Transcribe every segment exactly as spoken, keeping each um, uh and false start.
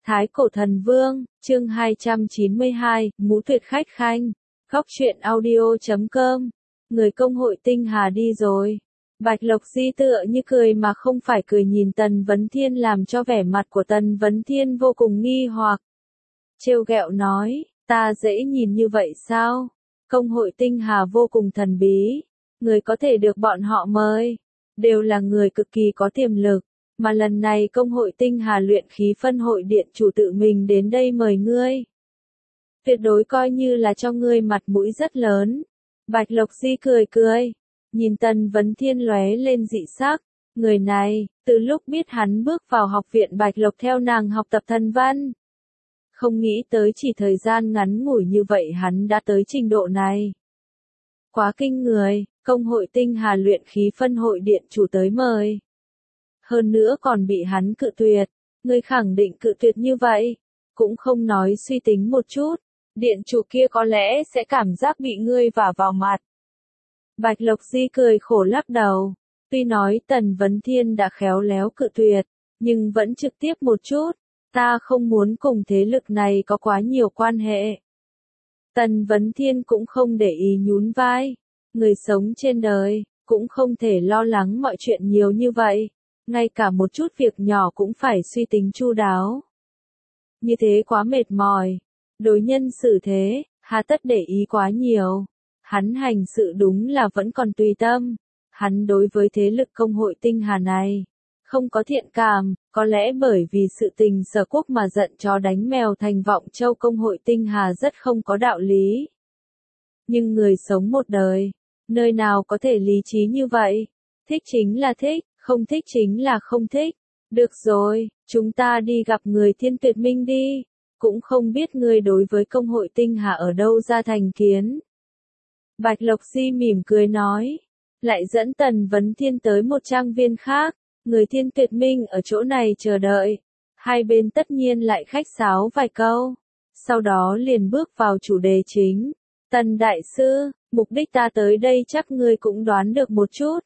Thái Cổ Thần Vương, chương hai trăm chín mươi hai, Ngũ Tuyệt Khách Khanh, Góc truyện audio chấm com. Người công hội tinh hà đi rồi. Bạch Lộc Di tựa như cười mà không phải cười nhìn Tần Vấn Thiên làm cho vẻ mặt của Tần Vấn Thiên vô cùng nghi hoặc. Trêu ghẹo nói, ta dễ nhìn như vậy sao? Công hội tinh hà vô cùng thần bí. Người có thể được bọn họ mời, đều là người cực kỳ có tiềm lực. Mà lần này công hội tinh hà luyện khí phân hội điện chủ tự mình đến đây mời ngươi. Tuyệt đối coi như là cho ngươi mặt mũi rất lớn. Bạch Lộc Di cười cười, nhìn Tần Vấn Thiên lóe lên dị sắc. Người này, từ lúc biết hắn bước vào học viện Bạch Lộc theo nàng học tập thần văn. Không nghĩ tới chỉ thời gian ngắn ngủi như vậy hắn đã tới trình độ này. Quá kinh người, công hội tinh hà luyện khí phân hội điện chủ tới mời. Hơn nữa còn bị hắn cự tuyệt, ngươi khẳng định cự tuyệt như vậy, cũng không nói suy tính một chút, điện chủ kia có lẽ sẽ cảm giác bị ngươi vả vào mặt. Bạch Lộc Di cười khổ lắc đầu, tuy nói Tần Vấn Thiên đã khéo léo cự tuyệt, nhưng vẫn trực tiếp một chút, ta không muốn cùng thế lực này có quá nhiều quan hệ. Tần Vấn Thiên cũng không để ý nhún vai, người sống trên đời, cũng không thể lo lắng mọi chuyện nhiều như vậy. Ngay cả một chút việc nhỏ cũng phải suy tính chu đáo. Như thế quá mệt mỏi. Đối nhân xử thế, hà tất để ý quá nhiều. Hắn hành sự đúng là vẫn còn tùy tâm. Hắn đối với thế lực công hội tinh hà này, không có thiện cảm, có lẽ bởi vì sự tình Sở Quốc mà giận chó đánh mèo thành Vọng Châu công hội tinh hà rất không có đạo lý. Nhưng người sống một đời, nơi nào có thể lý trí như vậy? Thích chính là thích. Không thích chính là không thích. Được rồi, chúng ta đi gặp người Thiên Tuyệt Minh đi. Cũng không biết ngươi đối với công hội tinh hà ở đâu ra thành kiến. Bạch Lộc Di mỉm cười nói. Lại dẫn Tần Vấn Thiên tới một trang viên khác. Người Thiên Tuyệt Minh ở chỗ này chờ đợi. Hai bên tất nhiên lại khách sáo vài câu. Sau đó liền bước vào chủ đề chính. Tần Đại Sư, mục đích ta tới đây chắc ngươi cũng đoán được một chút.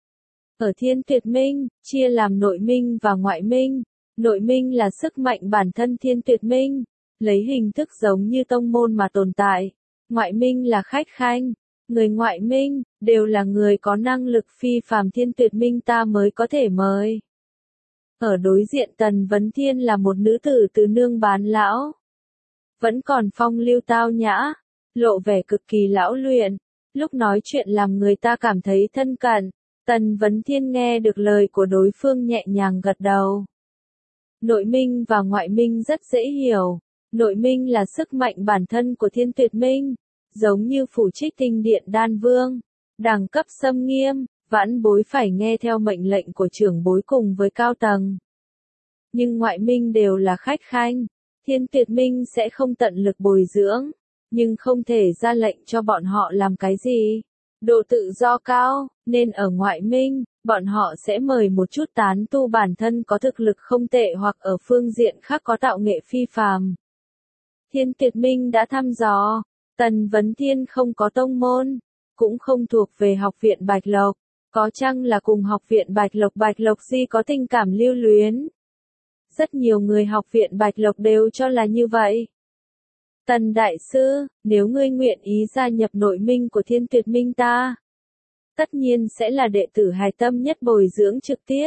Ở Thiên Tuyệt Minh, chia làm nội minh và ngoại minh. Nội minh là sức mạnh bản thân Thiên Tuyệt Minh, lấy hình thức giống như tông môn mà tồn tại. Ngoại minh là khách khanh. Người ngoại minh, đều là người có năng lực phi phàm Thiên Tuyệt Minh ta mới có thể mời. Ở đối diện Tần Vấn Thiên là một nữ tử từ nương bán lão. Vẫn còn phong lưu tao nhã, lộ vẻ cực kỳ lão luyện. Lúc nói chuyện làm người ta cảm thấy thân cận. Tần Vấn Thiên nghe được lời của đối phương nhẹ nhàng gật đầu. Nội minh và ngoại minh rất dễ hiểu. Nội minh là sức mạnh bản thân của Thiên Tuyệt Minh, giống như phủ trích tinh điện đan vương. Đẳng cấp xâm nghiêm, vãn bối phải nghe theo mệnh lệnh của trưởng bối cùng với cao tầng. Nhưng ngoại minh đều là khách khanh. Thiên Tuyệt Minh sẽ không tận lực bồi dưỡng, nhưng không thể ra lệnh cho bọn họ làm cái gì. Độ tự do cao, nên ở ngoại minh, bọn họ sẽ mời một chút tán tu bản thân có thực lực không tệ hoặc ở phương diện khác có tạo nghệ phi phàm. Thiên Tuyệt Minh đã thăm dò, Tần Vấn Thiên không có tông môn, cũng không thuộc về học viện Bạch Lộc, có chăng là cùng học viện Bạch Lộc Bạch Lộc Di có tình cảm lưu luyến. Rất nhiều người học viện Bạch Lộc đều cho là như vậy. Tần Đại Sư, nếu ngươi nguyện ý gia nhập nội minh của Thiên Tuyệt Minh ta, tất nhiên sẽ là đệ tử hài tâm nhất bồi dưỡng trực tiếp.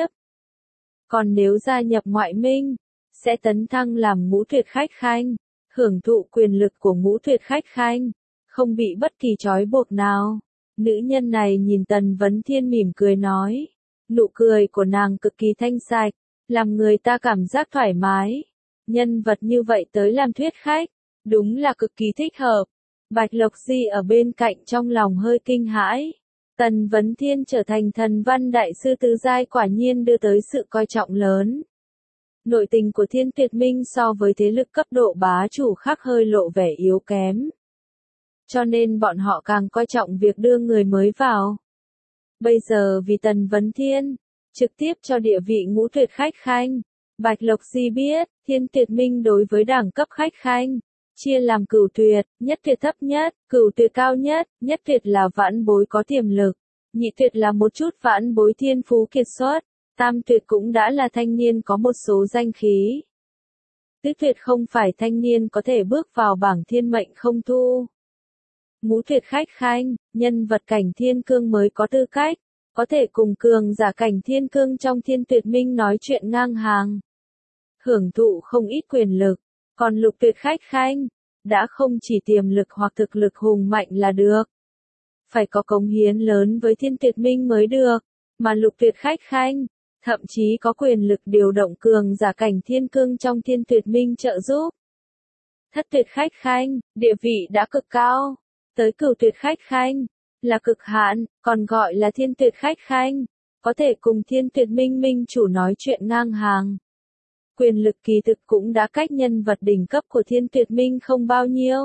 Còn nếu gia nhập ngoại minh, sẽ tấn thăng làm ngũ tuyệt khách khanh, hưởng thụ quyền lực của ngũ tuyệt khách khanh, không bị bất kỳ trói buộc nào. Nữ nhân này nhìn Tần Vấn Thiên mỉm cười nói, nụ cười của nàng cực kỳ thanh sạch, làm người ta cảm giác thoải mái. Nhân vật như vậy tới làm thuyết khách, đúng là cực kỳ thích hợp. Bạch Lộc Di ở bên cạnh trong lòng hơi kinh hãi. Tần Vấn Thiên trở thành thần văn đại sư tứ giai quả nhiên đưa tới sự coi trọng lớn. Nội tình của Thiên Tuyệt Minh so với thế lực cấp độ bá chủ khác hơi lộ vẻ yếu kém. Cho nên bọn họ càng coi trọng việc đưa người mới vào. Bây giờ vì Tần Vấn Thiên, trực tiếp cho địa vị ngũ tuyệt khách khanh. Bạch Lộc Di biết, Thiên Tuyệt Minh đối với đẳng cấp khách khanh, chia làm cửu tuyệt, nhất tuyệt thấp nhất, cửu tuyệt cao nhất, nhất tuyệt là vãn bối có tiềm lực, nhị tuyệt là một chút vãn bối thiên phú kiệt xuất, tam tuyệt cũng đã là thanh niên có một số danh khí. Tứ tuyệt không phải thanh niên có thể bước vào bảng thiên mệnh không thu. Ngũ tuyệt khách khanh, nhân vật cảnh thiên cương mới có tư cách, có thể cùng cường giả cảnh thiên cương trong thiên tuyệt minh nói chuyện ngang hàng. Hưởng thụ không ít quyền lực, còn lục tuyệt khách khanh, đã không chỉ tiềm lực hoặc thực lực hùng mạnh là được. Phải có cống hiến lớn với thiên tuyệt minh mới được, mà lục tuyệt khách khanh, thậm chí có quyền lực điều động cường giả cảnh thiên cương trong thiên tuyệt minh trợ giúp. Thất tuyệt khách khanh, địa vị đã cực cao, tới cửu tuyệt khách khanh, là cực hạn, còn gọi là thiên tuyệt khách khanh, có thể cùng thiên tuyệt minh minh chủ nói chuyện ngang hàng. Quyền lực kỳ thực cũng đã cách nhân vật đỉnh cấp của thiên tuyệt minh không bao nhiêu.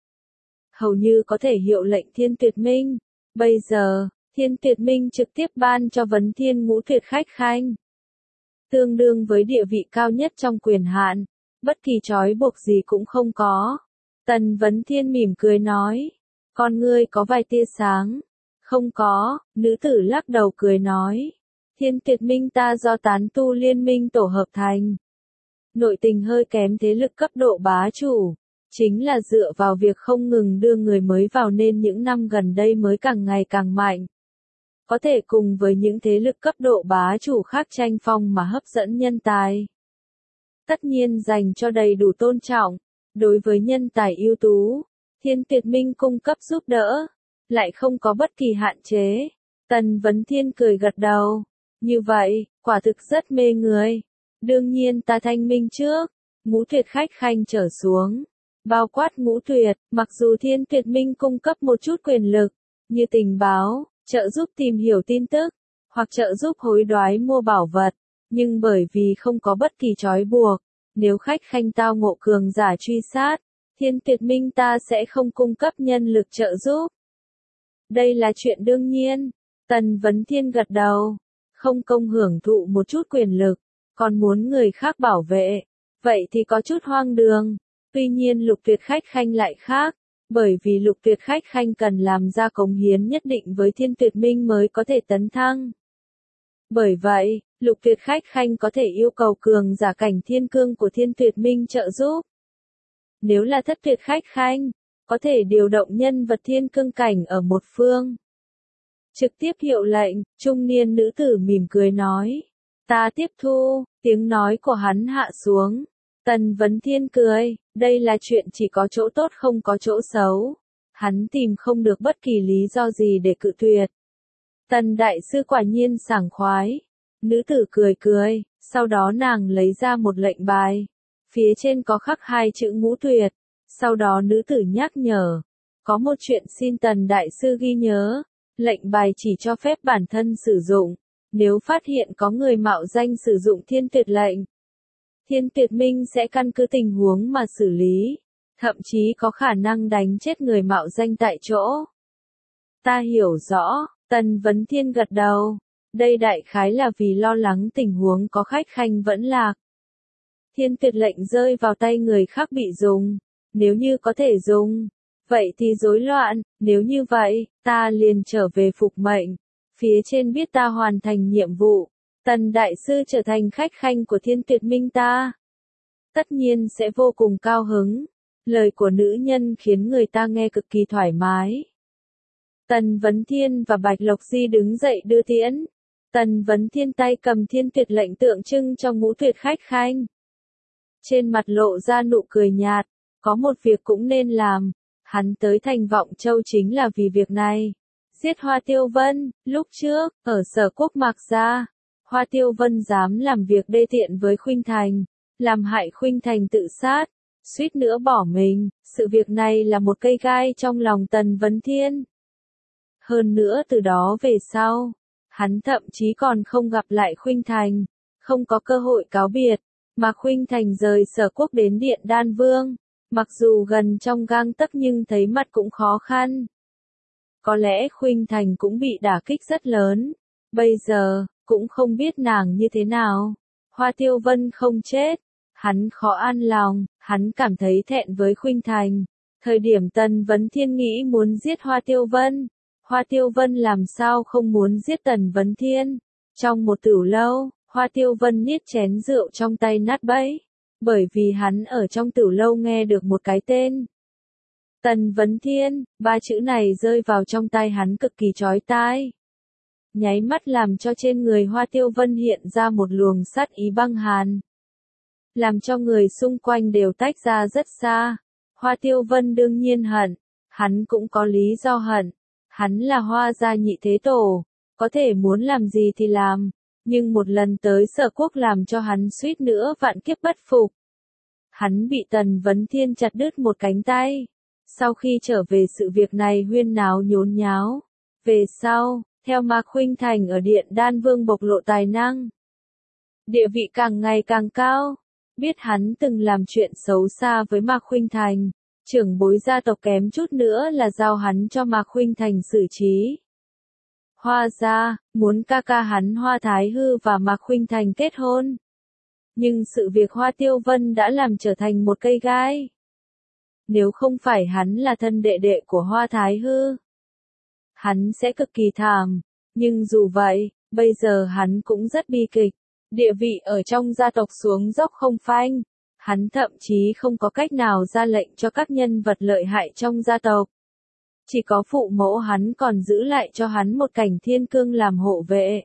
Hầu như có thể hiệu lệnh thiên tuyệt minh. Bây giờ, thiên tuyệt minh trực tiếp ban cho vấn thiên ngũ tuyệt khách khanh. Tương đương với địa vị cao nhất trong quyền hạn, bất kỳ trói buộc gì cũng không có. Tần vấn thiên mỉm cười nói, con ngươi có vài tia sáng. Không có, nữ tử lắc đầu cười nói, thiên tuyệt minh ta do tán tu liên minh tổ hợp thành. Nội tình hơi kém thế lực cấp độ bá chủ, chính là dựa vào việc không ngừng đưa người mới vào nên những năm gần đây mới càng ngày càng mạnh. Có thể cùng với những thế lực cấp độ bá chủ khác tranh phong mà hấp dẫn nhân tài. Tất nhiên dành cho đầy đủ tôn trọng, đối với nhân tài ưu tú, thiên tuyệt minh cung cấp giúp đỡ, lại không có bất kỳ hạn chế. Tần vấn thiên cười gật đầu, như vậy, quả thực rất mê người. Đương nhiên ta thanh minh trước, ngũ tuyệt khách khanh trở xuống, bao quát ngũ tuyệt, mặc dù thiên tuyệt minh cung cấp một chút quyền lực, như tình báo, trợ giúp tìm hiểu tin tức, hoặc trợ giúp hối đoái mua bảo vật, nhưng bởi vì không có bất kỳ trói buộc, nếu khách khanh tao ngộ cường giả truy sát, thiên tuyệt minh ta sẽ không cung cấp nhân lực trợ giúp. Đây là chuyện đương nhiên, Tần vấn thiên gật đầu, không công hưởng thụ một chút quyền lực, còn muốn người khác bảo vệ, vậy thì có chút hoang đường. Tuy nhiên lục tuyệt khách khanh lại khác, bởi vì lục tuyệt khách khanh cần làm ra cống hiến nhất định với thiên tuyệt minh mới có thể tấn thăng. Bởi vậy, lục tuyệt khách khanh có thể yêu cầu cường giả cảnh thiên cương của thiên tuyệt minh trợ giúp. Nếu là thất tuyệt khách khanh, có thể điều động nhân vật thiên cương cảnh ở một phương. Trực tiếp hiệu lệnh, trung niên nữ tử mỉm cười nói. Ta tiếp thu, tiếng nói của hắn hạ xuống. Tần vấn thiên cười, đây là chuyện chỉ có chỗ tốt không có chỗ xấu. Hắn tìm không được bất kỳ lý do gì để cự tuyệt. Tần đại sư quả nhiên sảng khoái. Nữ tử cười cười, sau đó nàng lấy ra một lệnh bài. Phía trên có khắc hai chữ ngũ tuyệt. Sau đó nữ tử nhắc nhở. Có một chuyện xin tần đại sư ghi nhớ. Lệnh bài chỉ cho phép bản thân sử dụng. Nếu phát hiện có người mạo danh sử dụng thiên tuyệt lệnh, thiên tuyệt minh sẽ căn cứ tình huống mà xử lý, thậm chí có khả năng đánh chết người mạo danh tại chỗ. Ta hiểu rõ, Tần vấn thiên gật đầu, đây đại khái là vì lo lắng tình huống có khách khanh vẫn lạc. Thiên tuyệt lệnh rơi vào tay người khác bị dùng, nếu như có thể dùng, vậy thì rối loạn, nếu như vậy, ta liền trở về phục mệnh. Phía trên biết ta hoàn thành nhiệm vụ, Tần đại sư trở thành khách khanh của thiên tuyệt minh ta. Tất nhiên sẽ vô cùng cao hứng. Lời của nữ nhân khiến người ta nghe cực kỳ thoải mái. Tần vấn thiên và Bạch Lộc Di đứng dậy đưa tiễn. Tần vấn thiên tay cầm thiên tuyệt lệnh tượng trưng cho ngũ tuyệt khách khanh. Trên mặt lộ ra nụ cười nhạt, có một việc cũng nên làm. Hắn tới thành Vọng Châu chính là vì việc này. Giết Hoa Tiêu Vân, lúc trước, ở Sở Quốc Mạc Gia, Hoa Tiêu Vân dám làm việc đê tiện với Khuynh Thành, làm hại Khuynh Thành tự sát, suýt nữa bỏ mình, sự việc này là một cây gai trong lòng Tần vấn thiên. Hơn nữa từ đó về sau, hắn thậm chí còn không gặp lại Khuynh Thành, không có cơ hội cáo biệt, mà Khuynh Thành rời Sở Quốc đến Điện Đan Vương, mặc dù gần trong gang tấc nhưng thấy mặt cũng khó khăn. Có lẽ Khuynh Thành cũng bị đả kích rất lớn. Bây giờ, cũng không biết nàng như thế nào. Hoa Tiêu Vân không chết. Hắn khó an lòng, hắn cảm thấy thẹn với Khuynh Thành. Thời điểm Tần vấn thiên nghĩ muốn giết Hoa Tiêu Vân. Hoa Tiêu Vân làm sao không muốn giết Tần vấn thiên. Trong một tửu lâu, Hoa Tiêu Vân niết chén rượu trong tay nát bấy. bởi vì hắn ở trong tiểu lâu nghe được một cái tên. Tần Vấn Thiên, ba chữ này rơi vào trong tai hắn cực kỳ chói tai. Nháy mắt làm cho trên người Hoa Tiêu Vân hiện ra một luồng sát ý băng hàn. Làm cho người xung quanh đều tách ra rất xa. Hoa Tiêu Vân đương nhiên hận, hắn cũng có lý do hận. Hắn là Hoa gia nhị thế tổ, có thể muốn làm gì thì làm, nhưng một lần tới Sở Quốc làm cho hắn suýt nữa vạn kiếp bất phục. Hắn bị Tần Vấn Thiên chặt đứt một cánh tay. Sau khi trở về sự việc này huyên náo nhốn nháo. Về sau, theo Mạc Khuynh Thành ở Điện Đan Vương bộc lộ tài năng. Địa vị càng ngày càng cao. Biết hắn từng làm chuyện xấu xa với Mạc Khuynh Thành. Trưởng bối gia tộc kém chút nữa là giao hắn cho Mạc Khuynh Thành xử trí. Hoa gia, muốn ca ca hắn Hoa Thái Hư và Mạc Khuynh Thành kết hôn. Nhưng sự việc Hoa Tiêu Vân đã làm trở thành một cây gai. Nếu không phải hắn là thân đệ đệ của Hoa Thái Hư, hắn sẽ cực kỳ thảm. Nhưng dù vậy, bây giờ hắn cũng rất bi kịch. Địa vị ở trong gia tộc xuống dốc không phanh. Hắn thậm chí không có cách nào ra lệnh cho các nhân vật lợi hại trong gia tộc. Chỉ có phụ mẫu hắn còn giữ lại cho hắn một cảnh thiên cương làm hộ vệ.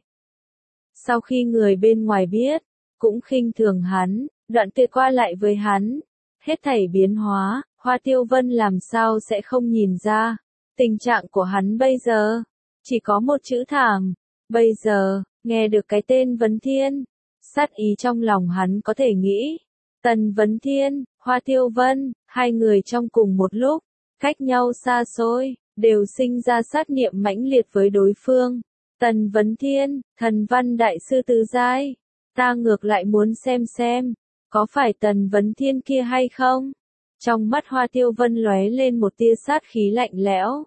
Sau khi người bên ngoài biết, cũng khinh thường hắn, đoạn tuyệt qua lại với hắn. Hết thảy biến hóa, Hoa Tiêu Vân làm sao sẽ không nhìn ra. Tình trạng của hắn bây giờ, chỉ có một chữ thảm. Bây giờ, nghe được cái tên Vấn Thiên, sát ý trong lòng hắn có thể nghĩ. Tần Vấn Thiên, Hoa Tiêu Vân, hai người trong cùng một lúc, cách nhau xa xôi, đều sinh ra sát niệm mãnh liệt với đối phương. Tần Vấn Thiên, thần văn đại sư tứ giai, ta ngược lại muốn xem xem, có phải Tần Vấn Thiên kia hay không? Trong mắt Hoa Tiêu Vân lóe lên một tia sát khí lạnh lẽo.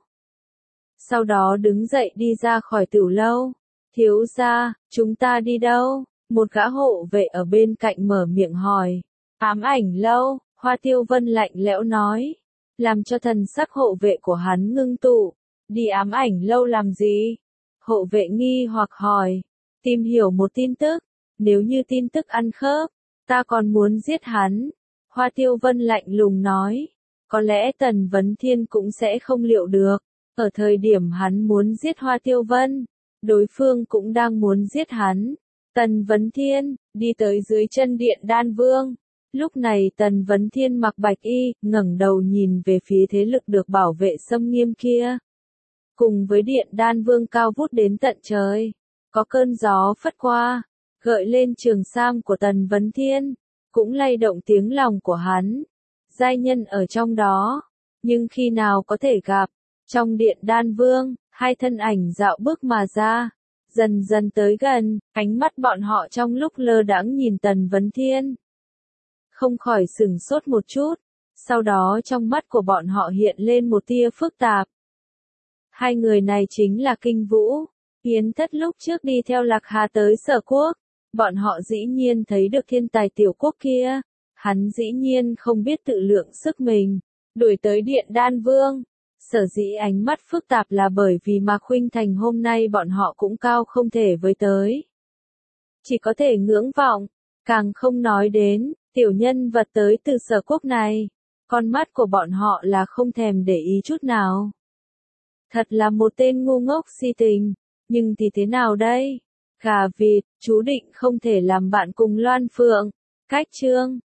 Sau đó đứng dậy đi ra khỏi tiểu lâu. Thiếu gia, chúng ta đi đâu? Một gã hộ vệ ở bên cạnh mở miệng hỏi. Ám ảnh lâu, Hoa Tiêu Vân lạnh lẽo nói. Làm cho thần sắc hộ vệ của hắn ngưng tụ. Đi ám ảnh lâu làm gì? Hộ vệ nghi hoặc hỏi. Tìm hiểu một tin tức. Nếu như tin tức ăn khớp, ta còn muốn giết hắn. Hoa Tiêu Vân lạnh lùng nói. Có lẽ Tần Vấn Thiên cũng sẽ không liệu được. Ở thời điểm hắn muốn giết Hoa Tiêu Vân, đối phương cũng đang muốn giết hắn. Tần Vấn Thiên, đi tới dưới chân Điện Đan Vương. Lúc này Tần Vấn Thiên mặc bạch y, ngẩng đầu nhìn về phía thế lực được bảo vệ xâm nghiêm kia. Cùng với Điện Đan Vương cao vút đến tận trời, có cơn gió phất qua, gợi lên trường sam của Tần Vấn Thiên, cũng lay động tiếng lòng của hắn. Giai nhân ở trong đó, nhưng khi nào có thể gặp, trong Điện Đan Vương, hai thân ảnh dạo bước mà ra, dần dần tới gần, ánh mắt bọn họ trong lúc lơ đãng nhìn Tần Vấn Thiên. Không khỏi sửng sốt một chút, sau đó trong mắt của bọn họ hiện lên một tia phức tạp. Hai người này chính là Kinh Vũ, Yến Thất lúc trước đi theo Lạc Hà tới Sở Quốc, bọn họ dĩ nhiên thấy được thiên tài tiểu quốc kia, hắn dĩ nhiên không biết tự lượng sức mình, đuổi tới Điện Đan Vương. Sở dĩ ánh mắt phức tạp là bởi vì Mạc Khuynh Thành hôm nay bọn họ cũng cao không thể với tới. Chỉ có thể ngưỡng vọng, càng không nói đến, tiểu nhân vật tới từ Sở Quốc này. Con mắt của bọn họ là không thèm để ý chút nào. Thật là một tên ngu ngốc si tình, nhưng thì thế nào đây? Gà vịt, chú định không thể làm bạn cùng Loan Phượng. Cách chương